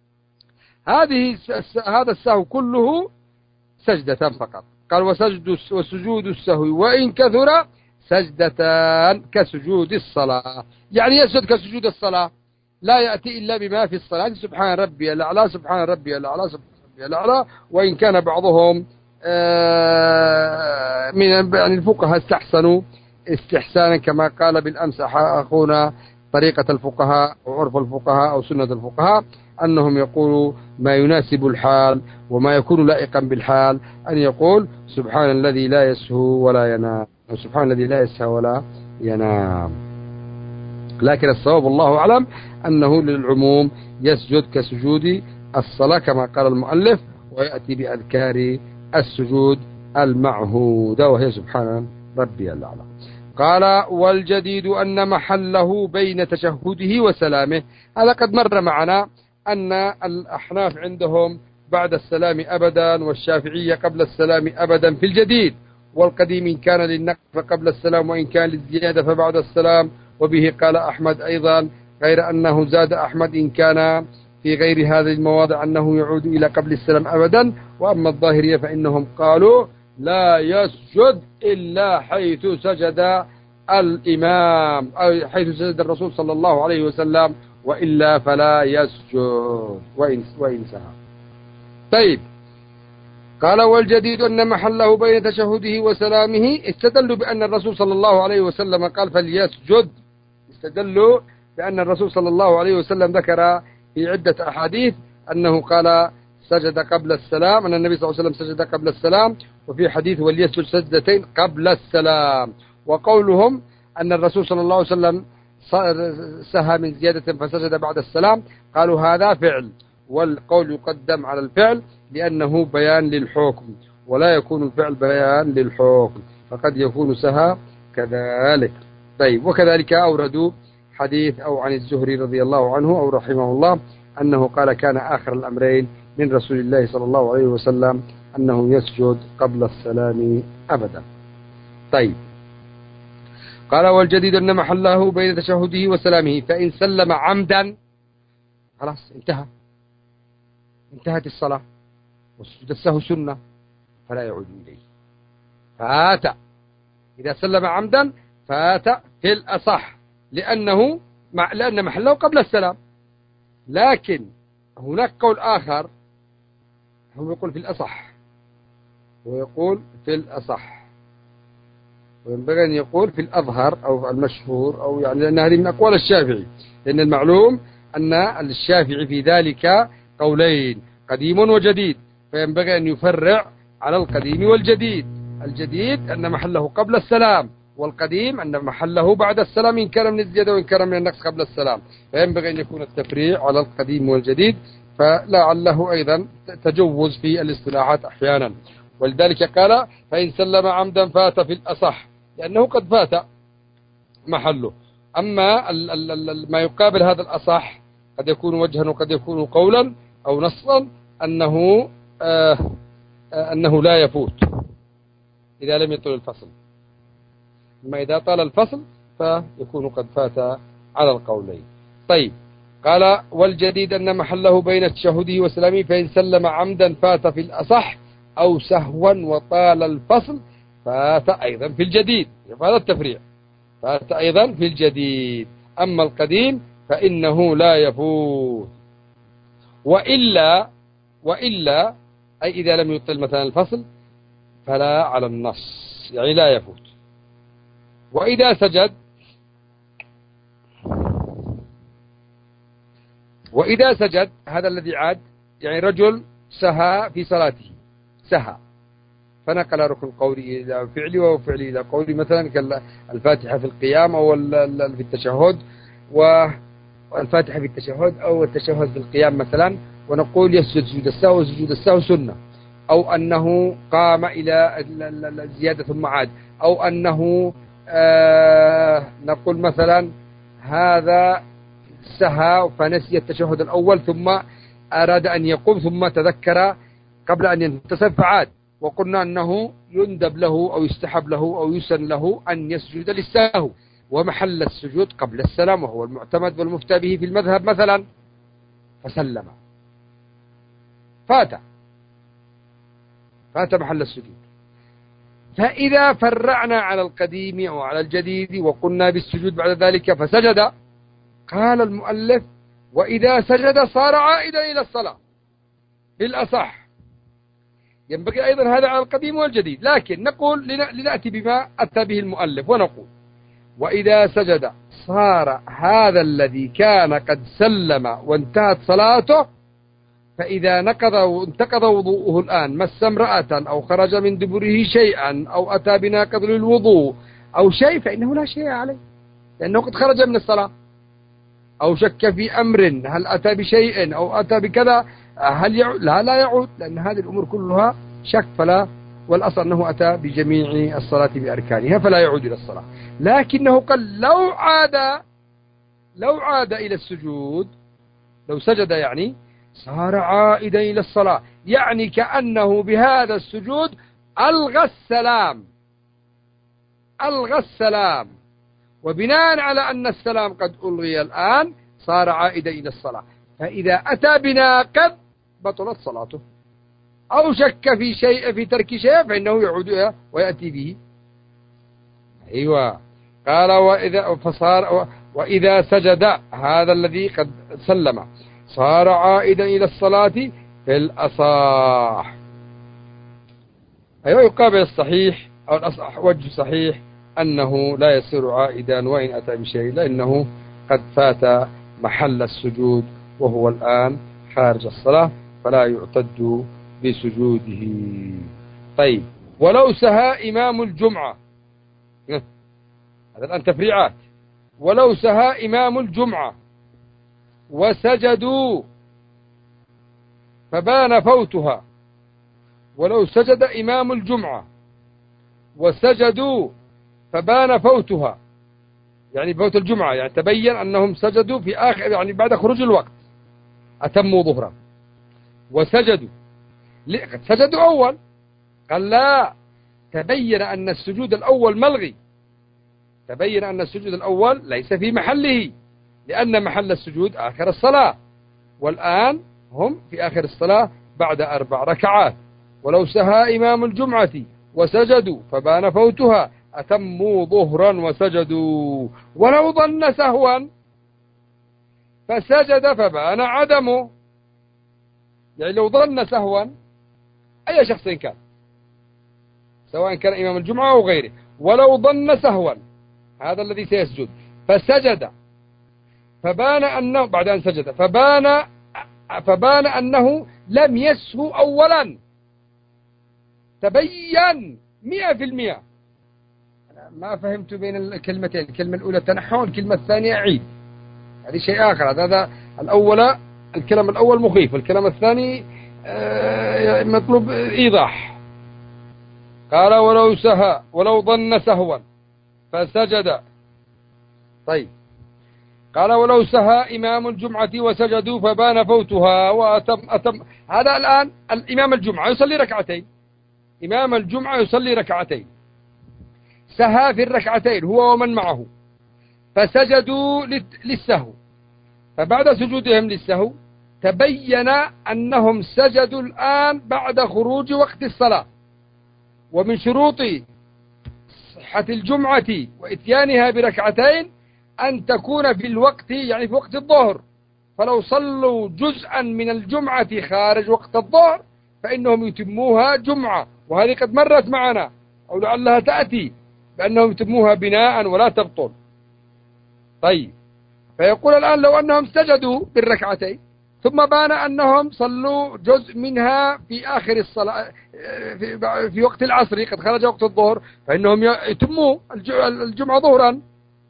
هذا السهو كله سجدتان فقط. قال وسجود السهو وإن كثر سجدتان كسجود الصلاة، يعني يسجد كسجود الصلاة، لا يأتي إلا بما في الصلاة، سبحان ربي الأعلى سبحان ربي الأعلى سبحان ربي الأعلى. وإن كان بعضهم من الفقهاء استحسنوا استحسانا، كما قال بالأمس أخونا طريقة الفقهاء وعرف الفقهاء أو سنة الفقهاء، أنهم يقولوا ما يناسب الحال وما يكون لائقا بالحال، أن يقول سبحان الذي لا يسهو ولا ينام، أو سبحان الذي لا يسهو ولا ينام. لكن الصواب والله أعلم أنه للعموم يسجد كسجود الصلاة كما قال المؤلف، ويأتي بأذكار السجود المعهودة وهي سبحان ربي الأعلى. قال والجديد أن محله بين تشهده وسلامه. هذا قد مر معنا أن الأحناف عندهم بعد السلام أبدا، والشافعية قبل السلام أبدا في الجديد، والقديم إن كان للنقص فقبل السلام، وإن كان للزيادة فبعد السلام. وبه قال أحمد أيضا، غير أنه زاد أحمد إن كان في غير هذه المواضع أنه يعود إلى قبل السلام أبدا. وأما الظاهرية فإنهم قالوا لا يسجد إلا حيث سجد الإمام أو حيث سجد الرسول صلى الله عليه وسلم، وإلا فلا يسجد وإن سهى. طيب، قال والجديد أن محله بين تشهده وسلامه. استدلوا بأن الرسول صلى الله عليه وسلم قال فليسجد، استدلوا بأن الرسول صلى الله عليه وسلم ذكر في عدة أحاديث أنه قال سجد قبل السلام، أن النبي صلى الله عليه وسلم سجد قبل السلام، وفي حديث وليسجد سجدتين قبل السلام. وقولهم أن الرسول صلى الله عليه وسلم سهى من زيادة فسجد بعد السلام، قالوا هذا فعل، والقول يقدم على الفعل لأنه بيان للحكم، ولا يكون الفعل بيان للحكم، فقد يكون سهى كذلك. طيب، وكذلك أوردوا حديث أو عن الزهري رضي الله عنه أو رحمه الله أنه قال كان آخر الأمرين من رسول الله صلى الله عليه وسلم أنه يسجد قبل السلام أبدا. طيب، قال والجديد أن محله بين تشهده وسلامه، فإن سلم عمدا خلاص انتهت الصلاة، والسجود السهو سنة فلا يعود إليه، فات. إذا سلم عمدا فات في الأصح، لأن محله قبل السلام. لكن هناك قول آخر، هو يقول في الأصح، ويقول في الأصح، وينبغي أن يقول في الأظهر أو المشهور، أو يعني لأن هذه من أقوال الشافعي، لأن المعلوم أن الشافعي في ذلك قولين قديم وجديد، فينبغي أن يفرع على القديم والجديد. الجديد أن محله قبل السلام، والقديم أن محله بعد السلام إن كان من الزيادة وإن كان من النقص قبل السلام، فينبغي أن يكون التفريع على القديم والجديد، فلعله أيضا تجوز في الاصطلاحات أحيانا. ولذلك قال فإن سلم عمدا فات في الأصح، لأنه قد فات محله. أما ما يقابل هذا الأصح قد يكون وجها وقد يكون قولا أو نصا أنه لا يفوت إذا لم يطل الفصل. أما إذا طال الفصل فيكون قد فات على القولين. طيب، قال والجديد أن محله بين تشهده وسلامه، فإن سلم عمدا فات في الأصح، أو سهوا وطال الفصل فات أيضا في الجديد. هذا التفريع، فات أيضا في الجديد. أما القديم فإنه لا يفوت، وإلا أي إذا لم يطل مثلا الفصل فلا على النص، يعني لا يفوت. وإذا سجد هذا الذي عاد، يعني رجل سهى في صلاته، سهى فنقل ركن قولي إلى فعلي وفعلي إلى قولي، مثلا كالفاتحة في القيام أو في التشهد، والفاتحة في التشهد أو التشهد في القيام مثلا، ونقول يسجد سجود السهو، وسجود السهو سنة، أو أنه قام إلى الزيادة ثم عاد، أو أنه نقول مثلا هذا سهى فنسي التشهد الأول ثم أراد أن يقوم ثم تذكر قبل أن ينتصف فعاد، وقلنا أنه يندب له أو يستحب له أو يسن له أن يسجد للسهو، ومحل السجود قبل السلام، وهو المعتمد والمفتى به في المذهب مثلا، فسلم فات محل السجود. فإذا فرعنا على القديم أو على الجديد وقلنا بالسجود بعد ذلك فسجد، قال المؤلف وإذا سجد صار عائدا إلى الصلاة في الأصح. ينبغي أيضا هذا على القديم والجديد، لكن نقول لنأتي بما أتى به المؤلف، ونقول وإذا سجد صار هذا الذي كان قد سلم وانتهت صلاته، فإذا انتقض وضوءه الآن، مس امرأة أو خرج من دبره شيئا أو أتى بناقض للوضوء أو شيء، فإنه لا شيء عليه، لأنه قد خرج من الصلاة. أو شك في أمر، هل أتى بشيء أو أتى بكذا، هل يعود؟ لا يعود، لأن هذه الأمور كلها شك فلا والأصل أنه أتى بجميع الصلاة بأركانها فلا يعود إلى الصلاة. لكنه قال لو عاد إلى السجود، لو سجد يعني صار عائدا إلى الصلاة، يعني كأنه بهذا السجود ألغى السلام، وبناء على أن السلام قد ألغي الآن صار عائدا إلى الصلاة. فإذا أتى بناقض بطلت صلاته، أو شك في ترك شيء فإنه يعود ويأتي به. أيوة. قال وإذا سجد هذا الذي قد سلم صار عائدا إلى الصلاة في الأصح. أيوة. يقابل الصحيح أو الأصح وجه صحيح أنه لا يصير عائدا وإن أتى بشيء، لأنه قد فات محل السجود وهو الآن خارج الصلاة فلا يعتد بسجوده. طيب، ولو سهى إمام الجمعة، هذا الآن تفريعات. ولو سهى إمام الجمعة وسجدوا فبان فوتها، ولو سجد إمام الجمعة وسجدوا فبان فوتها، يعني فوت الجمعة، يعني تبين أنهم سجدوا في آخر، يعني بعد خروج الوقت، أتموا ظهرا وسجدوا. قد سجدوا أول، قال لا، تبين أن السجود الأول ملغي، تبين أن السجود الأول ليس في محله، لأن محل السجود آخر الصلاة، والآن هم في آخر الصلاة بعد 4 ركعات. ولو سهى إمام الجمعة وسجدوا فبان فوتها أتموا ظهرا وسجدوا. ولو ظن سهوا فسجد فبان عدمه، يعني لو ظن سهوا أي شخص كان، سواء كان إمام الجمعة أو غيره، ولو ظن سهوا هذا الذي سيسجد فسجد فبان أنه بعد أن سجد فبان أنه لم يسهو أولا، تبين 100%. أنا ما فهمت بين الكلمتين، الكلمة الأولى تنحى والكلمة الثانية عيد، هذه شيء آخر. هذا الأول، الكلام الأول مخيف، والكلام الثاني مطلوب إيضاح. قال ولو ظن سهوا فسجد. طيب، قال ولو سهى إمام الجمعة وسجدوا فبان فوتها وأتم. هذا الآن الإمام الجمعة يصلي ركعتين، إمام الجمعة يصلي ركعتين، سهى في الركعتين هو ومن معه، فسجدوا للسهو، فبعد سجودهم للسهو تبين أنهم سجدوا الآن بعد خروج وقت الصلاة. ومن شروط صحة الجمعة وإتيانها بركعتين أن تكون في الوقت، يعني في وقت الظهر، فلو صلوا جزءا من الجمعة خارج وقت الظهر فإنهم يتموها جمعة، وهذه قد مرت معنا أو لعلها تأتي بأنهم يتموها بناء ولا تبطل. طيب، فيقول الآن لو أنهم سجدوا بالركعتين ثم بان أنهم صلوا جزء منها في آخر الصلاة في وقت العصر قد خرج وقت الظهر، فإنهم يتموا الجمعة ظهرا،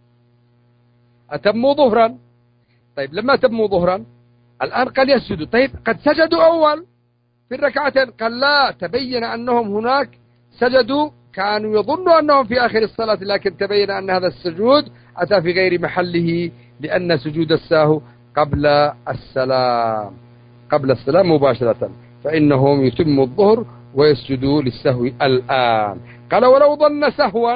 أتموا ظهرا. طيب، لما تموا ظهرا الآن قال يسجدوا. طيب، قد سجدوا أول في الركعتين، قال لا، تبين أنهم هناك سجدوا، كانوا يظنوا أنهم في آخر الصلاة، لكن تبين أن هذا السجود أتى في غير محله، لأن سجود السهو قبل السلام مباشرة، فإنهم يتموا الظهر ويسجدوا للسهو الآن. قال ولو ظن سهوا،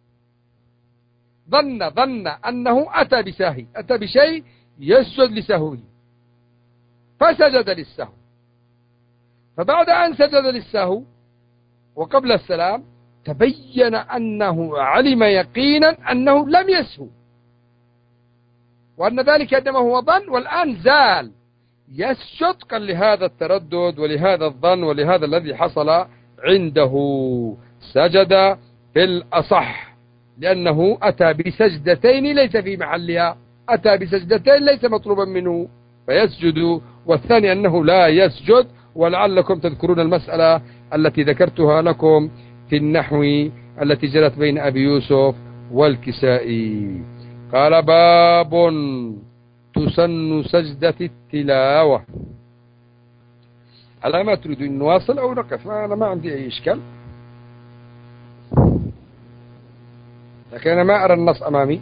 ظن أنه أتى بشيء يسجد لسهوه فسجد للسهو، فبعد أن سجد للسهو وقبل السلام تبين أنه علم يقينا أنه لم يسهو، وأن ذلك إنما هو ظن، والآن زال، يسجد. قال لهذا التردد ولهذا الظن ولهذا الذي حصل عنده سجد في الأصح، لأنه أتى بسجدتين ليس في محلها، أتى بسجدتين ليس مطلوبا منه فيسجد. والثاني أنه لا يسجد. ولعلكم تذكرون المسألة التي ذكرتها لكم في النحو التي جرت بين أبي يوسف والكسائي. قال باب تسن سجدة التلاوة. على ما تريد أن نواصل أو نقف؟ أنا ما عندي أي إشكال. لكن أنا ما أرى النص أمامي.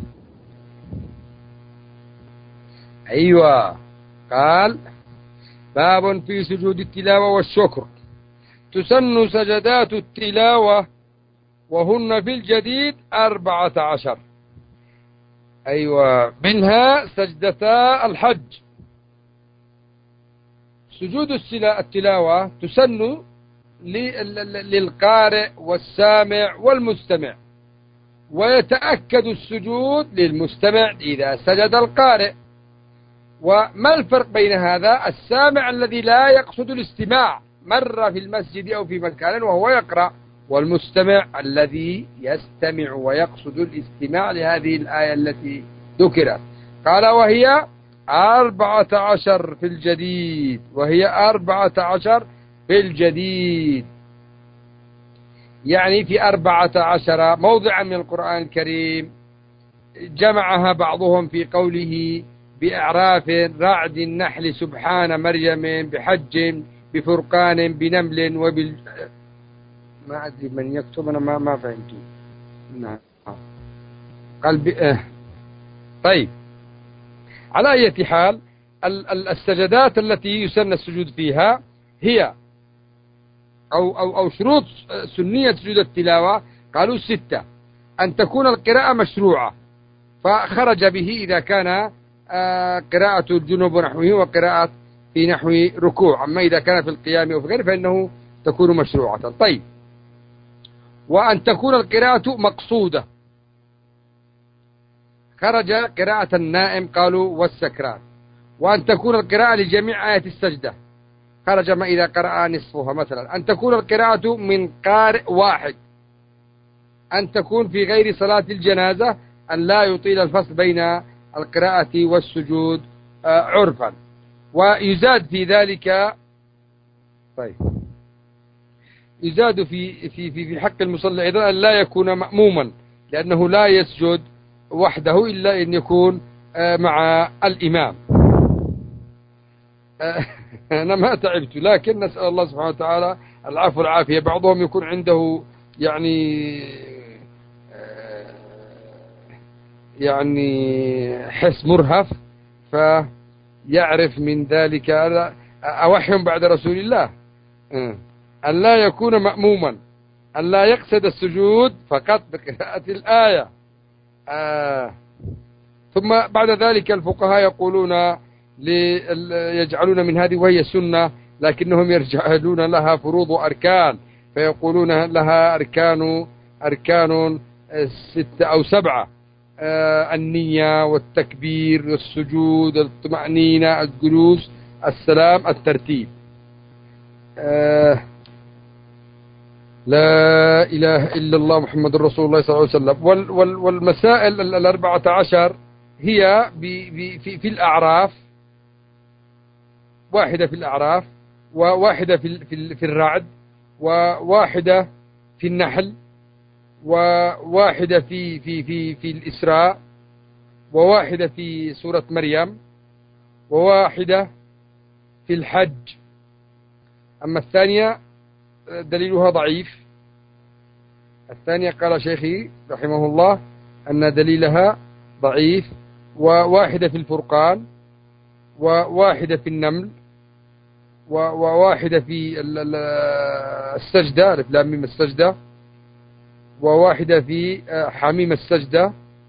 أيوة، قال باب في سجود التلاوة والشكر. تسن سجدات التلاوة وهن في الجديد 14. أيوة، منها سجدتا الحج. سجود التلاوة تسن للقارئ والسامع والمستمع، ويتأكد السجود للمستمع إذا سجد القارئ. وما الفرق بين هذا؟ السامع الذي لا يقصد الاستماع مر في المسجد أو في مكان وهو يقرأ، والمستمع الذي يستمع ويقصد الاستماع لهذه الآية التي ذكرت. قال وهي 14 في الجديد، وهي 14 في الجديد، يعني في 14 موضعا من القرآن الكريم. جمعها بعضهم في قوله بإعراف، رعد، النحل، سبحان، مريم، بحج، بفرقان، بنمل، ما أدري من يكتب، أنا ما فهمت. نعم، قال طيب، على أي حال السجدات التي يسن السجود فيها هي أو شروط سنية سجود التلاوة، قالوا 6. أن تكون القراءة مشروعة، فخرج به إذا كان قراءة الجنوب ونحوه وقراءة في نحو ركوع. أما إذا كان في القيام أو في غيره فإنه تكون مشروعة. طيب، وأن تكون القراءة مقصودة، خرج قراءة النائم قالوا والسكران. وأن تكون القراءة لجميع آية السجدة، خرج ما إذا قرأ نصفها مثلا. أن تكون القراءة من قارئ واحد. أن تكون في غير صلاة الجنازة، أن لا يطيل الفصل بين القراءة والسجود عرفا. ويزاد في ذلك، طيب، يزاد في حق المصلي أيضا أن لا يكون مأموما، لأنه لا يسجد وحده إلا أن يكون مع الإمام. أنا ما تعبت، لكن نسأل الله سبحانه وتعالى العفو والعافية. بعضهم يكون عنده يعني حس مرهف، فيعرف من ذلك أوحي بعد رسول الله أن لا يكون مأموما، أن لا يقصد السجود فقط بقراءة الآية. ثم بعد ذلك الفقهاء يقولون يجعلون من هذه وهي سنة، لكنهم يجعلون لها فروض وأركان، فيقولون لها أركان 6 أو 7: النية والتكبير والسجود، الطمأنينة، الجلوس، السلام، الترتيب. لا إله إلا الله محمد رسول الله صلى الله عليه وسلم. والمسائل 14 هي في الأعراف، واحدة في الأعراف، وواحدة في الرعد، وواحدة في النحل، وواحدة في الإسراء، وواحدة في سورة مريم، وواحدة في الحج. أما الثانية دليلها ضعيف. الثانية قال شيخي رحمه الله أن دليلها ضعيف. وواحدة في الفرقان، وواحدة في النمل، وواحدة في السجدة، ألف لام ميم السجدة، وواحدة في حميم السجدة.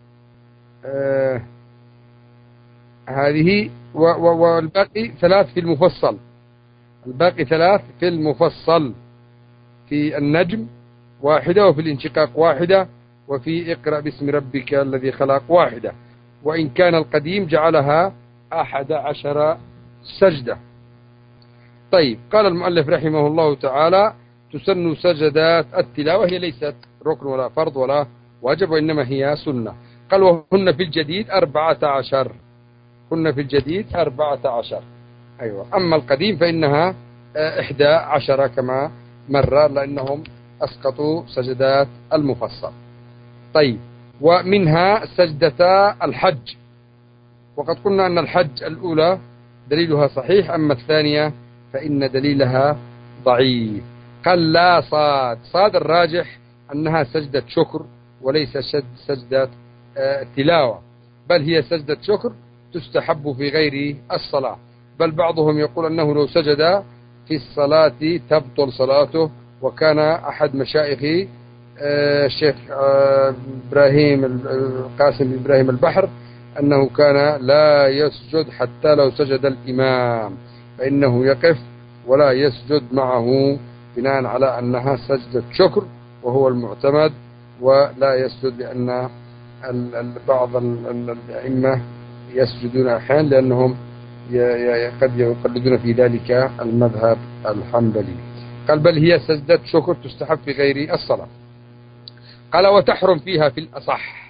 هذه والباقي 3 في المفصل. الباقي 3 في المفصل. في النجم واحدة، وفي الانشقاق واحدة، وفي اقرأ باسم ربك الذي خلق واحدة. وإن كان القديم جعلها 11 سجدة. طيب، قال المؤلف رحمه الله تعالى: تسن سجدات التلاوة، هي ليست ركن ولا فرض ولا واجب، وإنما هي سنة. قال وهن في الجديد 14. هن في الجديد 14. أيوة. أما القديم فإنها 11 كما مر، لأنهم أسقطوا سجدات المفصل. طيب، ومنها سجدتا الحج. وقد قلنا أن الحج الأولى دليلها صحيح، أما الثانية فإن دليلها ضعيف. قال لا صاد الراجح أنها سجدة شكر، وليس سجدة تلاوة، بل هي سجدة شكر تستحب في غير الصلاة. بل بعضهم يقول أنه لو سجد في الصلاة تبطل صلاته. وكان أحد مشايخي الشيخ إبراهيم القاسم إبراهيم البحر أنه كان لا يسجد حتى لو سجد الإمام، فإنه يقف ولا يسجد معه بناء على أنها سجدة شكر وهو المعتمد، ولا يسجد لأن بعض الأئمة يسجدون أحيانا لأنهم قد يقلدون في ذلك المذهب الحنبلي. قال بل هي سجدة شكر تستحب في غير الصلاة. قال وتحرم فيها في الأصح،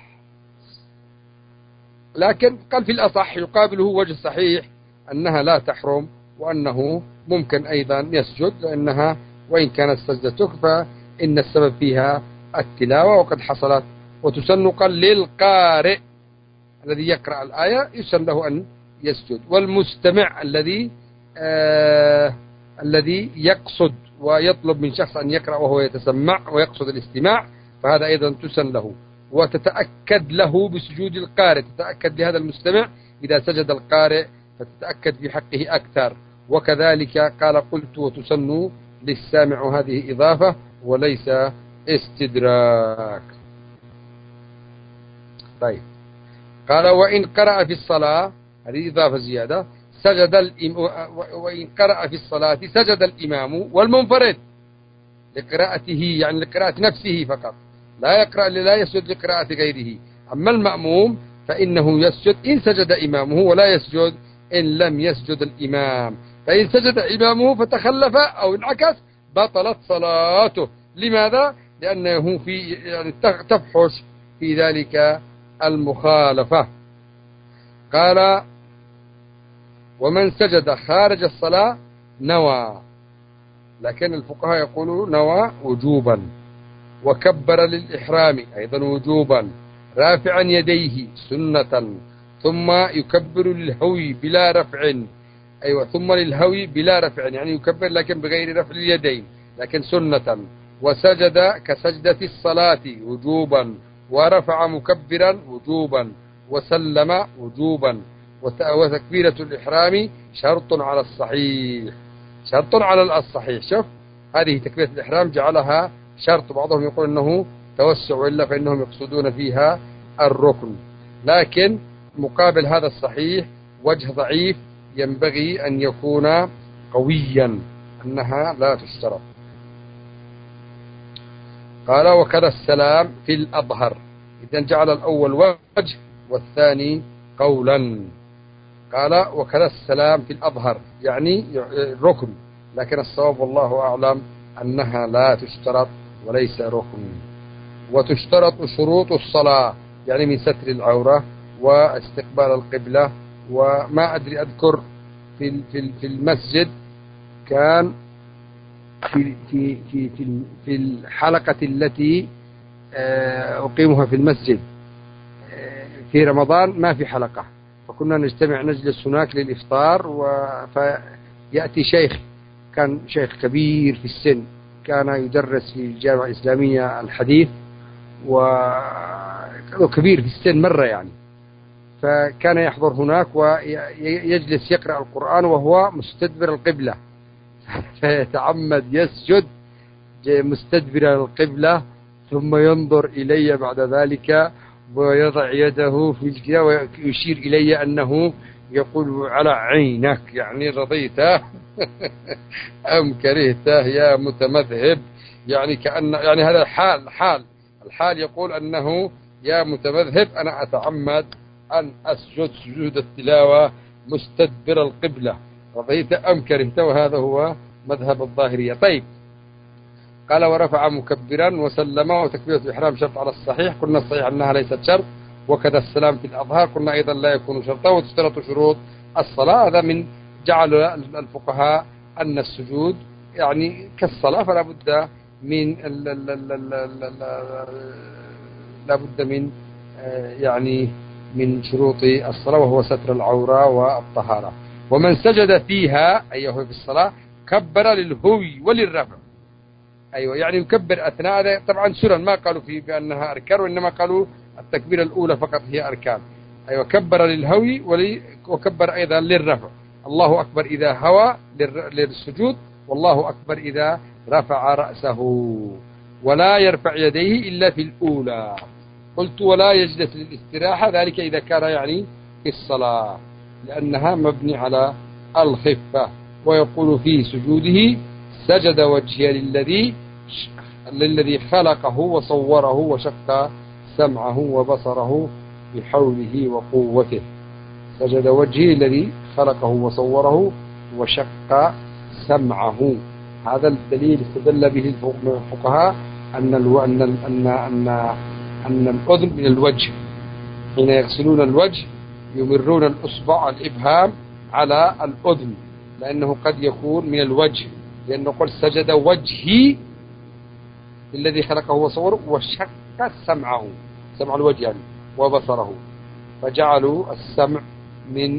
لكن قال في الأصح يقابله وجه صحيح أنها لا تحرم، وأنه ممكن أيضا يسجد، لأنها وإن كانت سجدة شكر فإن السبب فيها التلاوة وقد حصلت. وتسن قال للقارئ الذي يقرأ الآية يسن له أن يسجد، والمستمع الذي يقصد ويطلب من شخص أن يقرأ وهو يتسمع ويقصد الاستماع فهذا أيضا تسن له. وتتأكد له بسجود القارئ، تتأكد لهذا المستمع إذا سجد القارئ فتتأكد في حقه أكثر. وكذلك قال قلت وتسن للسامع، هذه إضافة وليس استدراك. طيب قال وإن قرأ في الصلاة، هذه إضافة زيادة، وإن قرأ في الصلاة سجد الإمام والمنفرد لقراءته، يعني لقراءة نفسه فقط، لا يسجد لقراءة غيره. أما المأموم فإنه يسجد إن سجد إمامه، ولا يسجد إن لم يسجد الإمام. فإن سجد إمامه فتخلف أو انعكس بطلت صلاته. لماذا؟ لأنه يعني تفحش في ذلك المخالفة. قال ومن سجد خارج الصلاة نوى، لكن الفقهاء يقولون نوى وجوبا، وكبر للإحرام أيضا وجوبا، رافعا يديه سنة، ثم يكبر للهوي بلا رفع، ثم للهوي بلا رفع، يعني يكبر لكن بغير رفع اليدين لكن سنة. وسجد كسجدة الصلاة وجوبا، ورفع مكبرا وجوبا، وسلم وجوبا. وتكبيرة الإحرام شرط على الصحيح، شرط على الصحيح. شوف هذه تكبيرة الإحرام جعلها شرط، بعضهم يقول أنه توسع، إلا فإنهم يقصدون فيها الركن. لكن مقابل هذا الصحيح وجه ضعيف ينبغي أن يكون قويا، أنها لا تشترط. قال وكذا السلام في الأظهر، إذن جعل الأول وجه والثاني قولا. قال وكذا السلام في الأظهر يعني ركن، لكن الصواب والله أعلم أنها لا تشترط وليس ركن. وتشترط شروط الصلاة، يعني من ستر العورة واستقبال القبلة. وما أدري أذكر في المسجد كان في الحلقة التي أقيمها في المسجد في رمضان ما في حلقة، فكنا نجتمع نجلس هناك للإفطار، فيأتي شيخ، كان شيخ كبير في السن، كان يدرس في الجامعة الإسلامية الحديث، وكبير في السن مرة يعني، فكان يحضر هناك ويجلس يقرأ القرآن وهو مستدبر القبلة، فيتعمد يسجد مستدبر القبلة، ثم ينظر إلي بعد ذلك ويضع يده في الكتاب ويشير إلي أنه يقول على عينك، يعني رضيته أم كرهته يا متمذهب، يعني كأن يعني هذا الحال يقول أنه يا متمذهب أنا أتعمد أن أسجد سجود التلاوة مستدبر القبلة، رضيت أم كرهت، وهذا هو مذهب الظاهرية. طيب قال ورفع مكبرا وسلم، وتكبيرة الإحرام شرط على الصحيح، قلنا الصحيح أنها ليست شرط. وكذا السلام في الأظهار قلنا أيضا لا يكون شرطا. وتشترط شروط الصلاة، هذا من جعل الفقهاء أن السجود يعني كالصلاة، فلا بد من لا بد من يعني من شروط الصلاة، وهو ستر العورة والطهارة. ومن سجد فيها أي هو في الصلاة كبر للهوي وللرفع، أيوة يعني يكبر أثناء، طبعا سنن ما قالوا فيه بأنها أركان، وإنما قالوا التكبيرة الأولى فقط هي أركان. أيوة كبر للهوي وكبر أيضا للرفع. الله أكبر إذا هوى للسجود، والله أكبر إذا رفع رأسه، ولا يرفع يديه إلا في الأولى. قلت ولا يجلس للاستراحة، ذلك إذا كان يعني في الصلاة، لأنها مبني على الخفة. ويقول في سجوده سجد وجهي للذي خلقه وصوره وشق سمعه وبصره بحوله وقوته. سجد وجهي الذي خلقه وصوره وشق سمعه. هذا الدليل استدل به الفقهاء أن الأذن من الوجه، حين يغسلون الوجه يمرون الأصبع الإبهام على الأذن، لأنه قد يكون من الوجه، لأنه قل سجد وجهي الذي خلقه وصوره وشق سمعه، سمع الوجه يعني وبصره، فجعلوا السمع من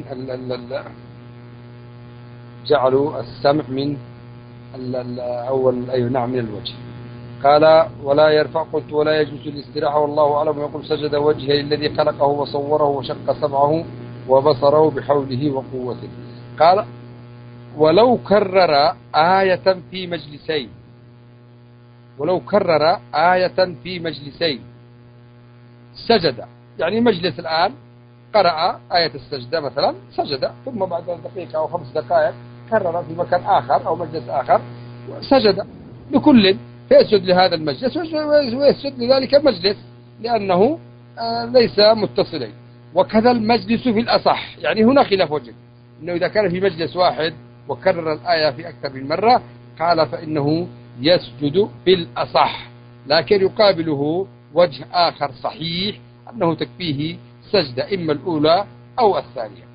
جعلوا السمع من أول أي نعم من الوجه. قال ولا يرفع، قلت ولا يجوز الاستراحة والله أعلم. يقول سجد وجهه الذي خلقه وصوره وشق سمعه وبصره بحوله وقوته. قال ولو كرر آية في مجلسين، ولو كرر آية في مجلسين سجد، يعني مجلس الآن قرأ آية السجدة مثلا سجد، ثم بعد دقيقة أو 5 دقائق كرر في مكان آخر أو مجلس آخر سجد لكل، فيسجد لهذا المجلس ويسجد لذلك المجلس، لأنه ليس متصلين. وكذا المجلس في الأصح، يعني هنا خلاف وجه، أنه إذا كان في مجلس واحد وكرر الآية في أكثر من مرة قال فإنه يسجد في الأصح، لكن يقابله وجه آخر صحيح أنه تكفيه سجدة إما الأولى أو الثانية.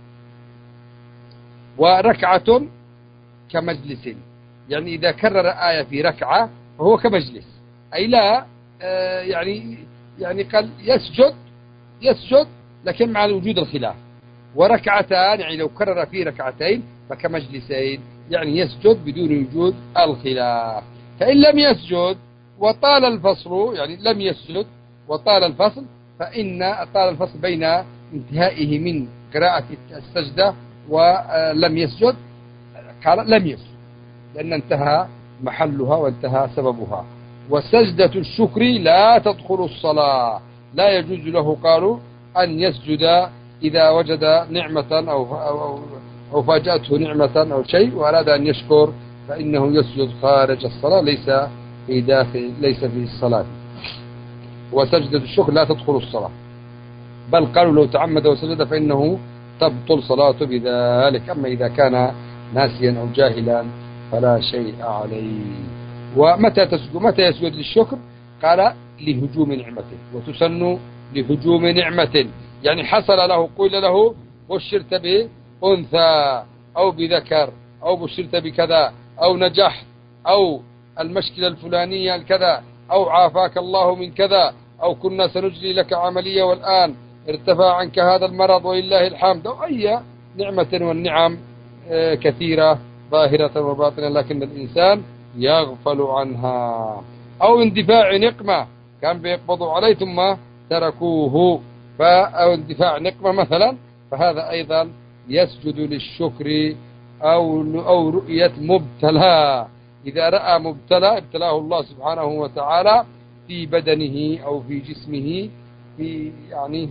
وركعة كمجلس، يعني إذا كرر آية في ركعة فهو كمجلس، أي لا يعني قال يسجد لكن مع وجود الخلاف. وركعتان يعني لو كرر في ركعتين فكمجلسين، يعني يسجد بدون وجود الخلاف. فإن لم يسجد وطال الفصل، يعني لم يسجد وطال الفصل، فإن طال الفصل بين انتهائه من قراءة السجدة ولم يسجد، قال لم يسجد لأن انتهى محلها وانتهى سببها. وسجدة الشكر لا تدخل الصلاة، لا يجوز له قالوا أن يسجد إذا وجد نعمة أو فاجأته نعمة أو شيء وأراد أن يشكر، فإنه يسجد خارج الصلاة، ليس في الصلاة. وسجدة الشكر لا تدخل الصلاة، بل قالوا لو تعمد وسجد فإنه تبطل صلاته بذلك. أما إذا كان ناسيا أو جاهلا فلا شيء عليه. ومتى يسجد للشكر؟ قال لهجوم نعمته، وتسن لهجوم نعمة، يعني حصل له قيل له بشرت بأنثى أو بذكر أو بشرت بكذا أو نجحت أو المشكلة الفلانية الكذا أو عافاك الله من كذا أو كنا سنجري لك عملية والآن ارتفع عنك هذا المرض ولله الحمد، أو أي نعمة، والنعم كثيرة ظاهرة وباطنة لكن الإنسان يغفل عنها. أو اندفاع نقمة، كان بيقبضوا عليه ثم تركوه، أو اندفاع نقمة مثلا، فهذا أيضا يسجد للشكر. أو رؤية مبتلى، إذا رأى مبتلى ابتلاه الله سبحانه وتعالى في بدنه أو في جسمه، يعني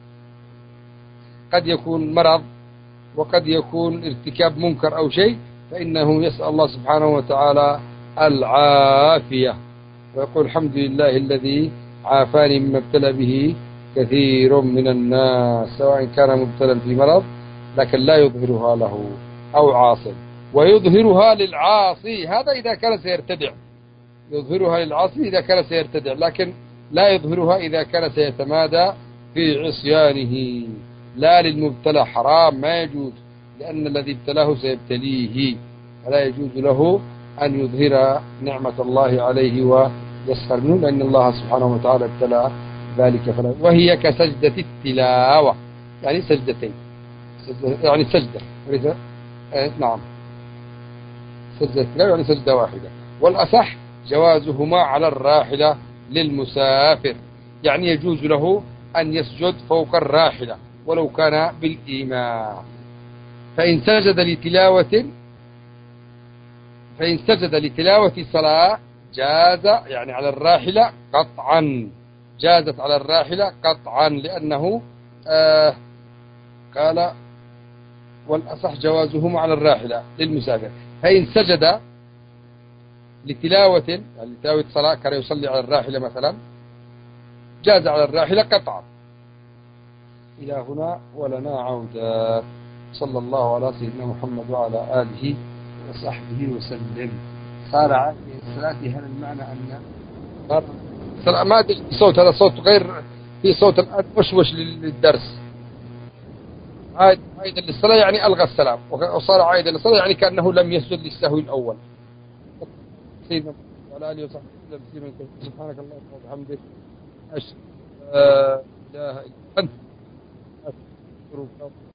قد يكون مرض وقد يكون ارتكاب منكر أو شيء، فإنه يسأل الله سبحانه وتعالى العافية، ويقول الحمد لله الذي عافاني مما ابتلى به كثير من الناس، سواء كان مبتلا في مرض لكن لا يظهرها له أو عاصي. ويظهرها للعاصي، هذا إذا كان سيرتدع، يظهرها للعاصي إذا كان سيرتدع، لكن لا يظهرها إذا كان سيتمادى في عصيانه. لا للمبتلى، حرام ما يجوز، لأن الذي ابتلاه سيبتليه، فلا يجوز له أن يظهر نعمة الله عليه ويسخر منه، لأن الله سبحانه وتعالى ابتلى ذلك. وهي كسجدة التلاوة، يعني سجدتين، يعني سجدة نعم، سجدة التلاوة يعني سجدة واحدة. والأصح جوازهما على الراحلة للمسافر، يعني يجوز له أن يسجد فوق الراحلة ولو كان بالإيماء. فإن سجد لتلاوة صلاة جاز، يعني على الراحلة قطعا، جازت على الراحلة قطعا، لأنه قال والأصح جوازهما على الراحلة للمسافر. فإن سجد لتلاوة، يعني لتلاوة صلاة كان يصلي على الراحلة مثلا، جاز على الراحلة قطعا. إلى هنا ولنا عودة. صلى الله على سيدنا محمد وعلى آله وصحبه وسلم. صار عادي الصلاة، هل المعنى أن صار ما أدري صوت، هذا صوت غير، في صوت الآن وشوش للدرس. عائدا للصلاة يعني ألغى السلام، وصار عائدا للصلاة يعني كأنه لم يسجد للسهو الأول. سيدنا وعلى آله وصحبه وسلم. سبحانك اللهم وبحمدك، أشهد لا إله إلا أنت، أستغفرك.